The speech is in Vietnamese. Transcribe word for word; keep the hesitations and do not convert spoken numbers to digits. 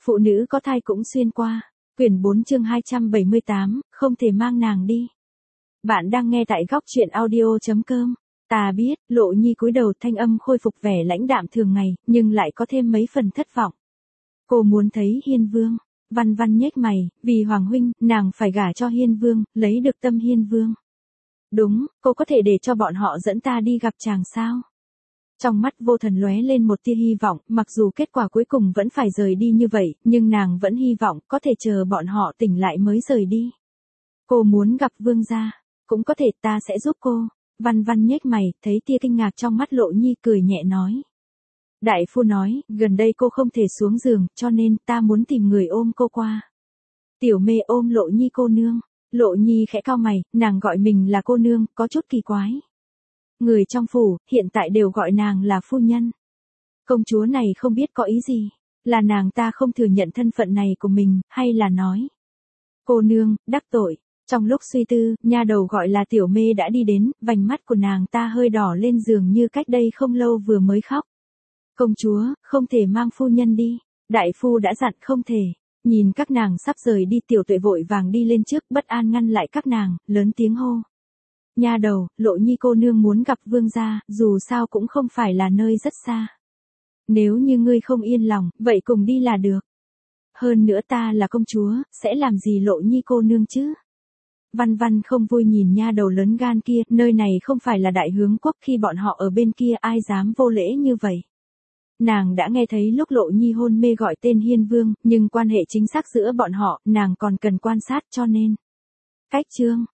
Phụ nữ có thai cũng xuyên qua. Quyển bốn chương hai trăm bảy mươi tám, không thể mang nàng đi. Bạn đang nghe tại góc truyện audio chấm com. Ta biết, Lộ Nhi cúi đầu, thanh âm khôi phục vẻ lãnh đạm thường ngày, nhưng lại có thêm mấy phần thất vọng. Cô muốn thấy Hiên Vương. Văn Văn nhếch mày, vì Hoàng huynh, nàng phải gả cho Hiên Vương, lấy được tâm Hiên Vương. Đúng, cô có thể để cho bọn họ dẫn ta đi gặp chàng sao? Trong mắt Vô Thần lóe lên một tia hy vọng, mặc dù kết quả cuối cùng vẫn phải rời đi như vậy, nhưng nàng vẫn hy vọng có thể chờ bọn họ tỉnh lại mới rời đi. Cô muốn gặp Vương gia, cũng có thể ta sẽ giúp cô. Văn Văn nhếch mày, thấy tia kinh ngạc trong mắt Lộ Nhi, cười nhẹ nói. Đại phu nói, gần đây cô không thể xuống giường, cho nên ta muốn tìm người ôm cô qua. Tiểu Mê ôm Lộ Nhi cô nương. Lộ Nhi khẽ cau mày, nàng gọi mình là cô nương, có chút kỳ quái. Người trong phủ, hiện tại đều gọi nàng là phu nhân. Công chúa này không biết có ý gì, là nàng ta không thừa nhận thân phận này của mình, hay là nói. Cô nương, đắc tội. Trong lúc suy tư, nha đầu gọi là Tiểu Mê đã đi đến, vành mắt của nàng ta hơi đỏ lên, dường như cách đây không lâu vừa mới khóc. Công chúa, không thể mang phu nhân đi. Đại phu đã dặn không thể. Nhìn các nàng sắp rời đi, Tiểu Tuệ vội vàng đi lên trước, bất an ngăn lại các nàng, lớn tiếng hô. Nha đầu, Lộ Nhi cô nương muốn gặp vương gia, dù sao cũng không phải là nơi rất xa. Nếu như ngươi không yên lòng, vậy cùng đi là được. Hơn nữa ta là công chúa, sẽ làm gì Lộ Nhi cô nương chứ? Văn Văn không vui nhìn nha đầu lớn gan kia, nơi này không phải là Đại Hướng Quốc, khi bọn họ ở bên kia ai dám vô lễ như vậy. Nàng đã nghe thấy lúc Lộ Nhi hôn mê gọi tên Hiên Vương, nhưng quan hệ chính xác giữa bọn họ, nàng còn cần quan sát, cho nên. Cách chương,